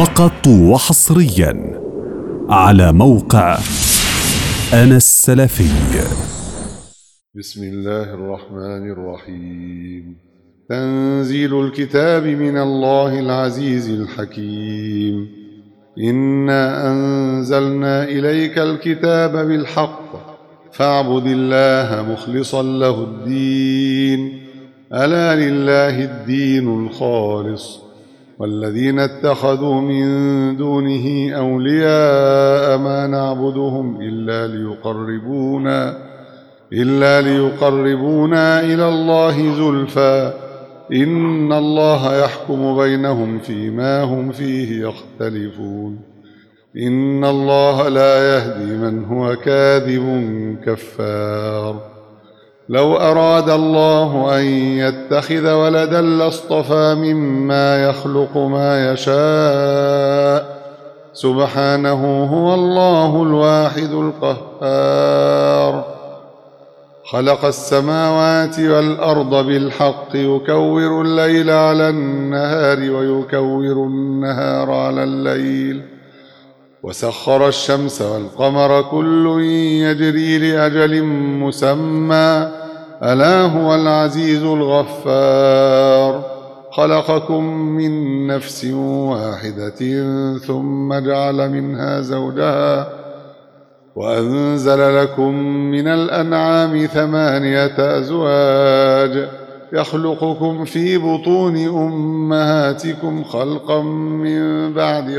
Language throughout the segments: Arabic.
فقط وحصريا على موقع أنا السلفي. بسم الله الرحمن الرحيم. تنزيل الكتاب من الله العزيز الحكيم. إنا أنزلنا إليك الكتاب بالحق فاعبد الله مخلصا له الدين، ألا لله الدين الخالص، والذين اتخذوا من دونه أولياء ما نعبدهم إلا ليقربونا إلى الله زلفى، إن الله يحكم بينهم فيما هم فيه يختلفون، إن الله لا يهدي من هو كاذب كفار. لو أراد الله أن يتخذ ولدا لاصطفى مما يخلق ما يشاء، سبحانه هو الله الواحد القهار. خلق السماوات والأرض بالحق يكور الليل على النهار ويكور النهار على الليل، وسخر الشمس والقمر كل يجري لأجل مسمى، ألا هو العزيز الغفار. خلقكم من نفس واحدة ثم جعل منها زوجها وأنزل لكم من الأنعام 8 أزواج يخلقكم في بطون أمهاتكم خلقا من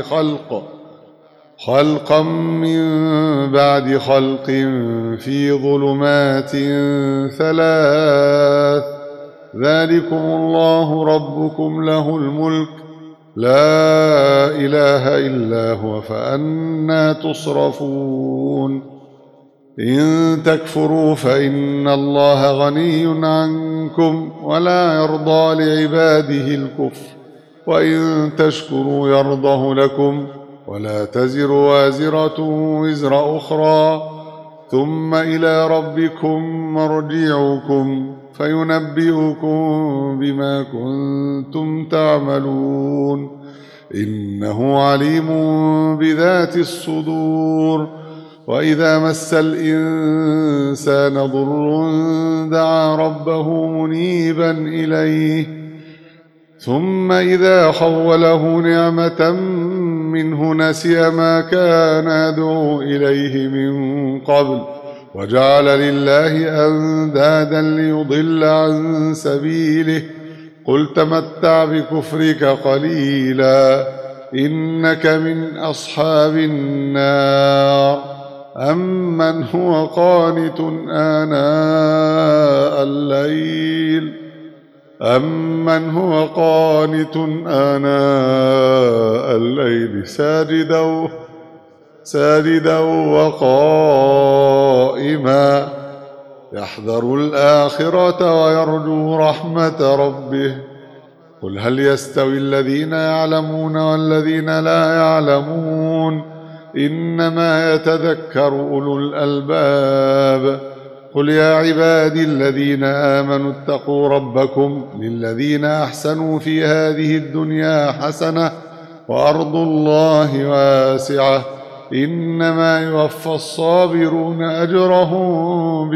بعد خلق في ظلمات 3، ذلكم الله ربكم له الملك، لا إله إلا هو، فأنى تصرفون. إن تكفروا فإن الله غني عنكم ولا يرضى لعباده الكفر، وإن تشكروا يرضه لكم، ولا تزر وازرة وزر أخرى، ثم إلى ربكم مرجعكم فينبئكم بما كنتم تعملون، إنه عليم بذات الصدور. وإذا مس الإنسان ضر دعا ربه منيبا إليه، ثم إذا خوله نعمة منه نسي ما كان يدعو إليه من قبل، وجعل لله أندادا ليضل عن سبيله، قل تمتع بكفرك قليلا إنك من أصحاب النار. أمن هو قانت آناء الليل ساجدا وقائما يحذر الآخرة ويرجو رحمة ربه، قل هل يستوي الذين يعلمون والذين لا يعلمون، إنما يتذكر أولو الألباب. قل يا عبادي الذين آمنوا اتقوا ربكم للذين أحسنوا في هذه الدنيا حسنة وأرض الله واسعة، إنما يوفى الصابرون أجرهم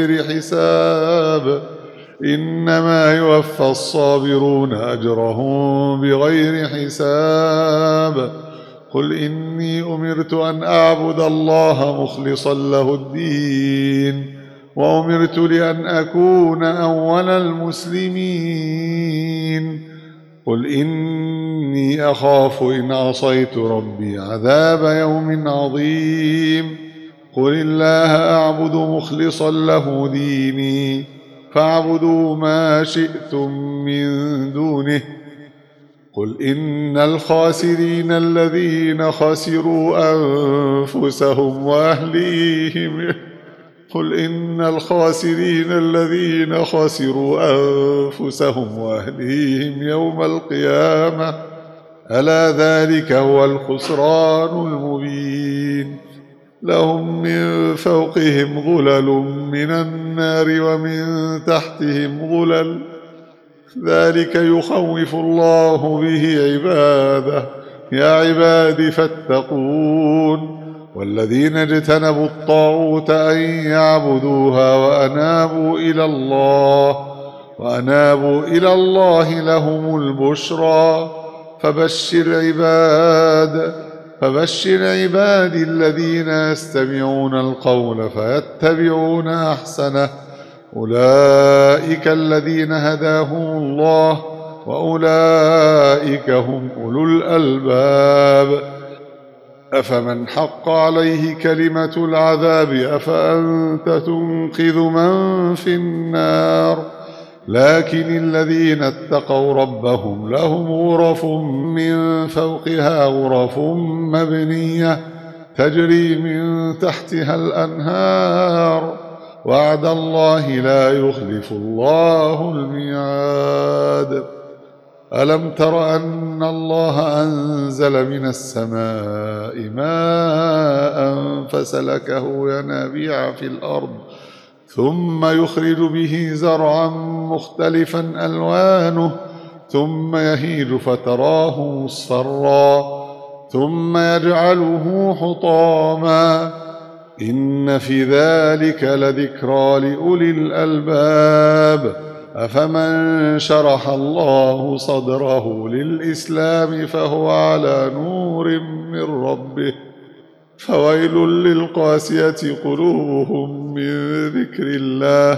بغير حساب. قل إني أمرت أن أعبد الله مخلصا له الدين، وأمرت لأن أكون أول المسلمين. قل إني أخاف إن عصيت ربي عذاب يوم عظيم. قل الله أعبد مخلصا له ديني، فاعبدوا ما شئتم من دونه. قل إن الخاسرين الذين خسروا أنفسهم وأهليهم يوم القيامة، ألا ذلك هو الخسران المبين. لهم من فوقهم ظلل من النار ومن تحتهم ظلل، ذلك يخوف الله به عباده يا عباد فاتقون والذين اجتنبوا الطاغوت أن يعبدوها وأنابوا إلى الله لهم البشرى فبشر عبادي الذين يستمعون القول فيتبعون أحسنه أولئك الذين هداهم الله وأولئك هم أولو الألباب أفمن حق عليه كلمة العذاب أفأنت تنقذ من في النار لكن الذين اتقوا ربهم لهم غرف من فوقها غرف مبنية تجري من تحتها الأنهار وعد الله لا يخلف الله الميعاد ألم تر أن الله أنزل من السماء ماء فسلكه ينابيع في الأرض ثم يخرج به زرعا مختلفا ألوانه ثم يهيج فتراه مصفرا ثم يجعله حطاما إن في ذلك لذكرى لأولي الألباب أفمن شرح الله صدره للإسلام فهو على نور من ربه فويل للقاسية قلوبهم من ذكر الله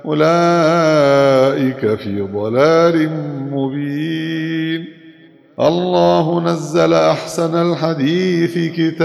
أولئك في ضلال مبين الله نزل أحسن الحديث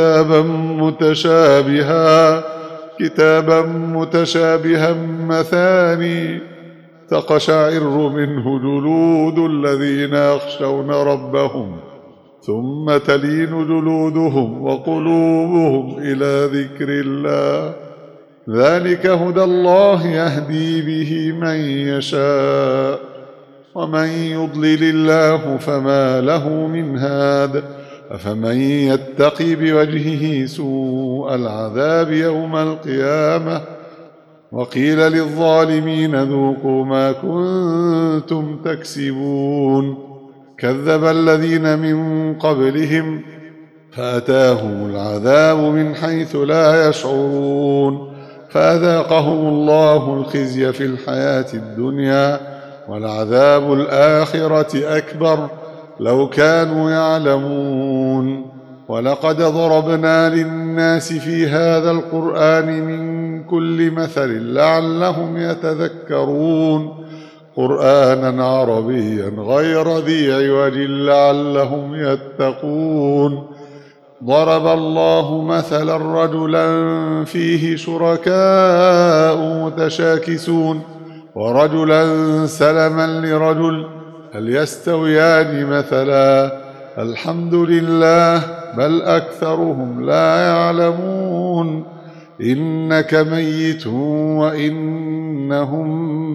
كتابا متشابها مثاني تقشعر منه جلود الذين يخشون ربهم ثم تلين جلودهم وقلوبهم إلى ذكر الله ذلك هدى الله يهدي به من يشاء ومن يضلل الله فما له من هاد أفمن يتقي بوجهه سوء العذاب يوم القيامة وقيل للظالمين ذوقوا ما كنتم تكسبون كذب الذين من قبلهم فأتاهم العذاب من حيث لا يشعرون فأذاقهم الله الخزي في الحياة الدنيا ولعذاب الآخرة أكبر لو كانوا يعلمون ولقد ضربنا للناس في هذا القرآن من كل مثل لعلهم يتذكرون قرآنا عربيا غير ذي عوج لعلهم يتقون ضرب الله مثلا رجلا فيه شركاء متشاكسون ورجلا سلما لرجل هل يستويان مثلا الحمد لله بل أكثرهم لا يعلمون إنك ميت وإنهم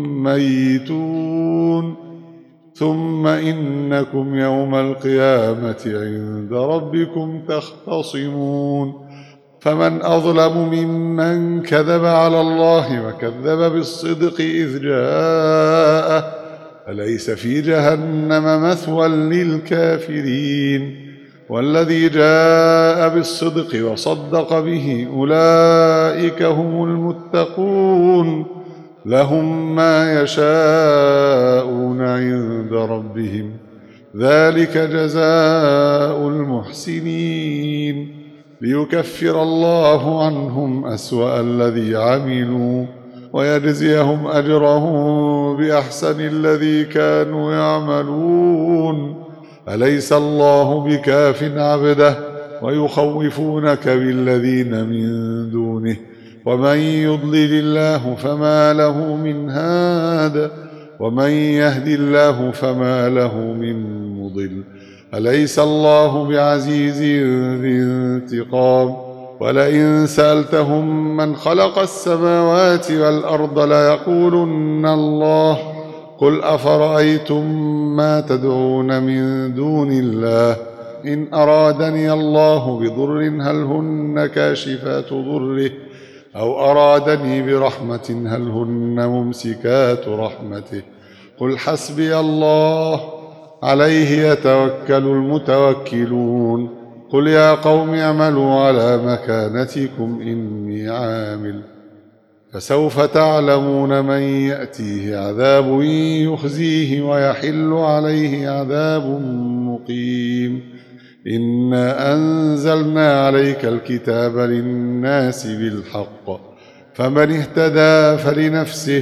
ميتون ثم إنكم يوم القيامة عند ربكم تختصمون فمن أظلم ممن كذب على الله وكذب بالصدق إذ جاءه أليس في جهنم مثوى للكافرين والذي جاء بالصدق وصدق به أولئك هم المتقون لهم ما يشاءون عند ربهم ذلك جزاء المحسنين ليكفر الله عنهم أسوأ الذي عملوا ويجزيهم أجرهم بأحسن الذي كانوا يعملون أليس الله بكاف عبده ويخوفونك بالذين من دونه ومن يضلل الله فما له من هاد ومن يهد الله فما له من مضل أليس الله بعزيز ذي انتقام ولئن سألتهم من خلق السماوات والأرض ليقولن الله قل أفرأيتم ما تدعون من دون الله إن أرادني الله بضر هل هن كاشفات ضره أو أرادني برحمة هل هن ممسكات رحمته قل حسبي الله عليه يتوكل المتوكلون قل يا قوم اعملوا على مكانتكم إني عامل فسوف تعلمون من يأتيه عذاب يخزيه ويحل عليه عذاب مقيم إنا أنزلنا عليك الكتاب للناس بالحق فمن اهتدى فلنفسه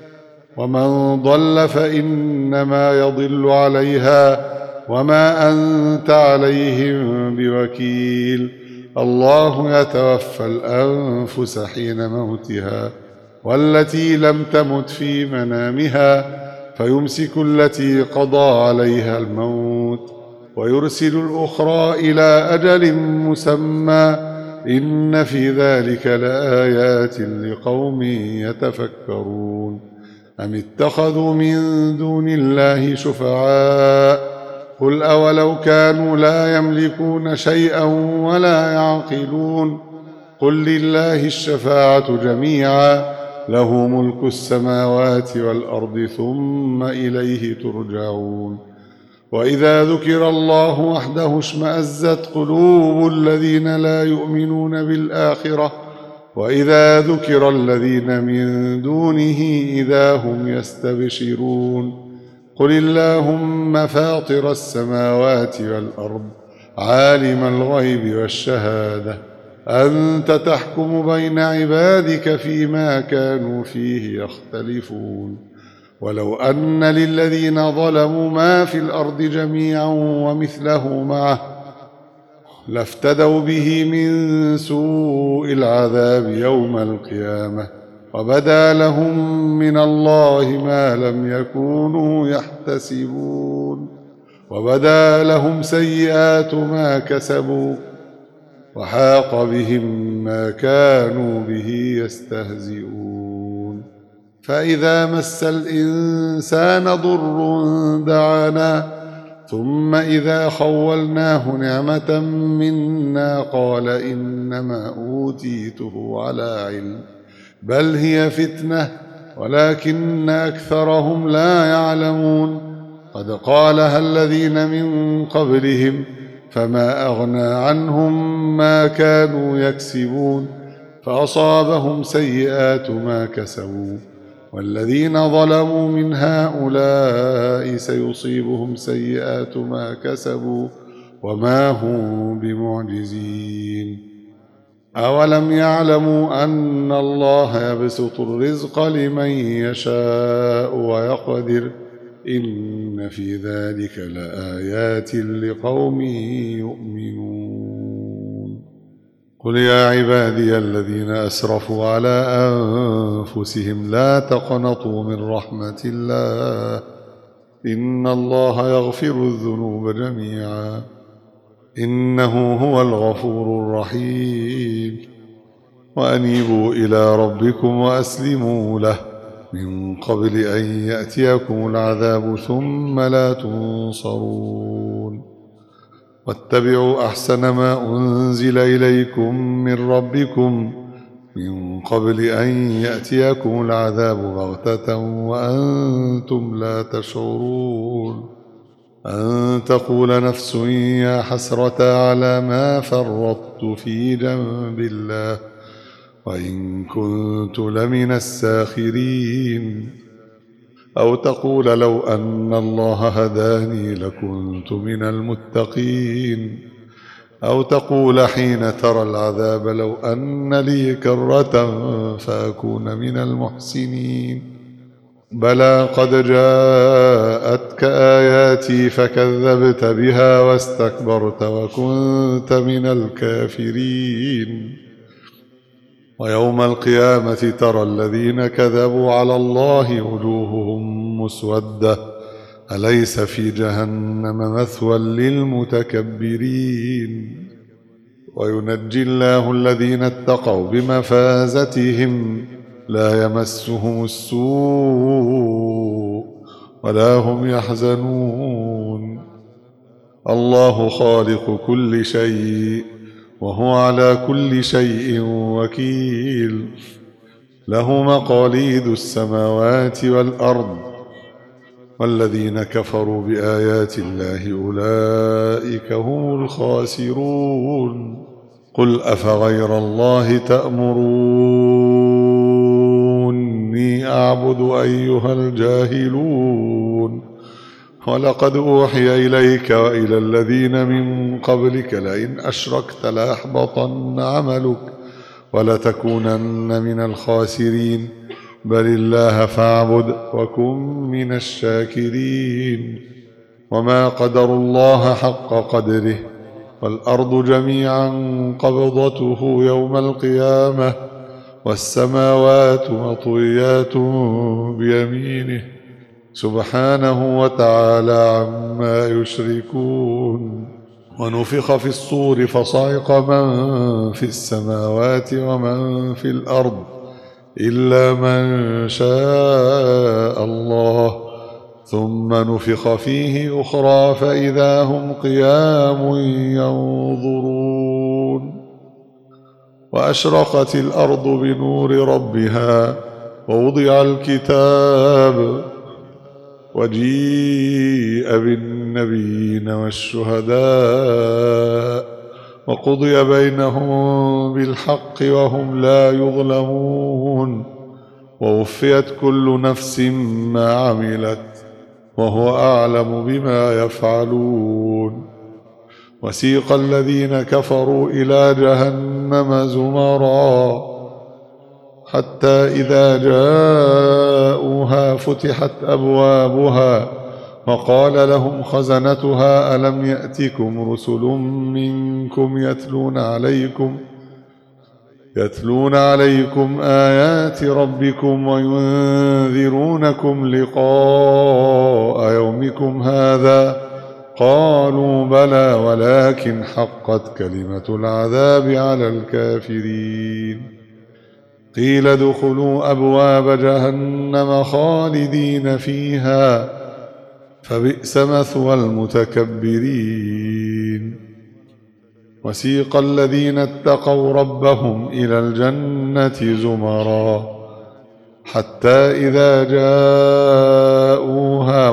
ومن ضل فإنما يضل عليها وما أنت عليهم بوكيل الله يتوفى الأنفس حين موتها والتي لم تمت في منامها فيمسك التي قضى عليها الموت ويرسل الأخرى إلى أجل مسمى إن في ذلك لآيات لقوم يتفكرون أم اتخذوا من دون الله شفعاء قل أولو كانوا لا يملكون شيئا ولا يعقلون قل لله الشفاعة جميعا له ملك السماوات والأرض ثم إليه ترجعون وإذا ذكر الله وحده اشمأزت قلوب الذين لا يؤمنون بالآخرة وإذا ذكر الذين من دونه إذا هم يستبشرون قل اللهم فاطر السماوات والأرض عالم الغيب والشهادة أنت تحكم بين عبادك فيما كانوا فيه يختلفون ولو أن للذين ظلموا ما في الأرض جميعا ومثله معه لافتدوا به من سوء العذاب يوم القيامة وبدا لهم من الله ما لم يكونوا يحتسبون وبدا لهم سيئات ما كسبوا وحاق بهم ما كانوا به يستهزئون فإذا مس الإنسان ضر دعانا ثم إذا خولناه نعمة منا قال إنما أوتيته على علم بل هي فتنة ولكن أكثرهم لا يعلمون قد قالها الذين من قبلهم فما أغنى عنهم ما كانوا يكسبون فأصابهم سيئات ما كسبوا والذين ظلموا من هؤلاء سيصيبهم سيئات ما كسبوا وما هم بمعجزين أولم يعلموا أن الله يبسط الرزق لمن يشاء ويقدر إن في ذلك لآيات لقوم يؤمنون قل يا عبادي الذين أسرفوا على أنفسهم لا تقنطوا من رحمة الله إن الله يغفر الذنوب جميعا إنه هو الغفور الرحيم وأنيبوا إلى ربكم وأسلموا له من قبل أن يأتيكم العذاب ثم لا تنصرون واتبعوا أحسن ما أنزل إليكم من ربكم من قبل أن يأتيكم العذاب بغتة وأنتم لا تشعرون أن تقول نفس يا حسرة على ما فرطت في جنب الله وإن كنت لمن الساخرين أو تقول لو أن الله هداني لكنت من المتقين أو تقول حين ترى العذاب لو أن لي كرة فأكون من المحسنين بلى قد جاءتك آياتي فكذبت بها واستكبرت وكنت من الكافرين ويوم القيامة ترى الذين كذبوا على الله وجوههم مسودة أليس في جهنم مثوى للمتكبرين وينجي الله الذين اتقوا بمفازتهم لا يمسهم السوء ولا هم يحزنون الله خالق كل شيء وهو على كل شيء وكيل له مقاليد السماوات والأرض والذين كفروا بآيات الله أولئك هم الخاسرون قل أفغير الله تأمروني أعبد أيها الجاهلون ولقد أوحي إليك وإلى الذين من قبلك لئن أشركت ليحبطن عملك ولتكونن من الخاسرين بل الله فاعبد وكن من الشاكرين وما قدروا الله حق قدره والأرض جميعا قبضته يوم القيامة والسماوات مطويات بيمينه سبحانه وتعالى عما يشركون ونفخ في الصور فصعق من في السماوات ومن في الأرض إلا من شاء الله ثم نفخ فيه أخرى فإذا هم قيام ينظرون وأشرقت الأرض بنور ربها ووضع الكتاب وجيء بالنبيين والشهداء وقضي بينهم بالحق وهم لا يظلمون ووفيت كل نفس ما عملت وهو أعلم بما يفعلون وسيق الذين كفروا إلى جهنم زمرا حتى إذا جاءوها فتحت أبوابها وقال لهم خزنتها ألم يأتكم رسل منكم يتلون عليكم آيات ربكم وينذرونكم لقاء يومكم هذا قالوا بلى ولكن حقت كلمة العذاب على الكافرين قيل ادخلوا أبواب جهنم خالدين فيها فبئس مثوى المتكبرين وسيق الذين اتقوا ربهم إلى الجنة زمرا حتى إذا جاءوها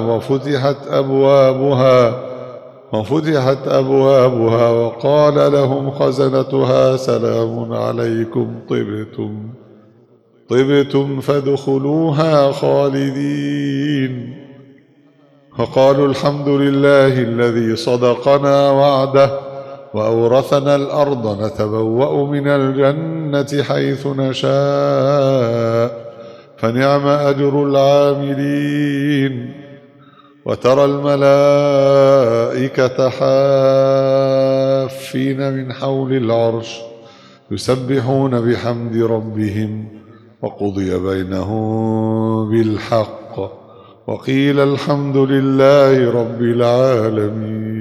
وفتحت أبوابها وقال لهم خزنتها سلام عليكم طبتم فادخلوها خالدين فقالوا الحمد لله الذي صدقنا وعده وأورثنا الأرض نتبوأ من الجنة حيث نشاء فنعم أجر العاملين وترى الملائكة حافين من حول العرش يسبحون بحمد ربهم وقضي بينهم بالحق وقيل الحمد لله رب العالمين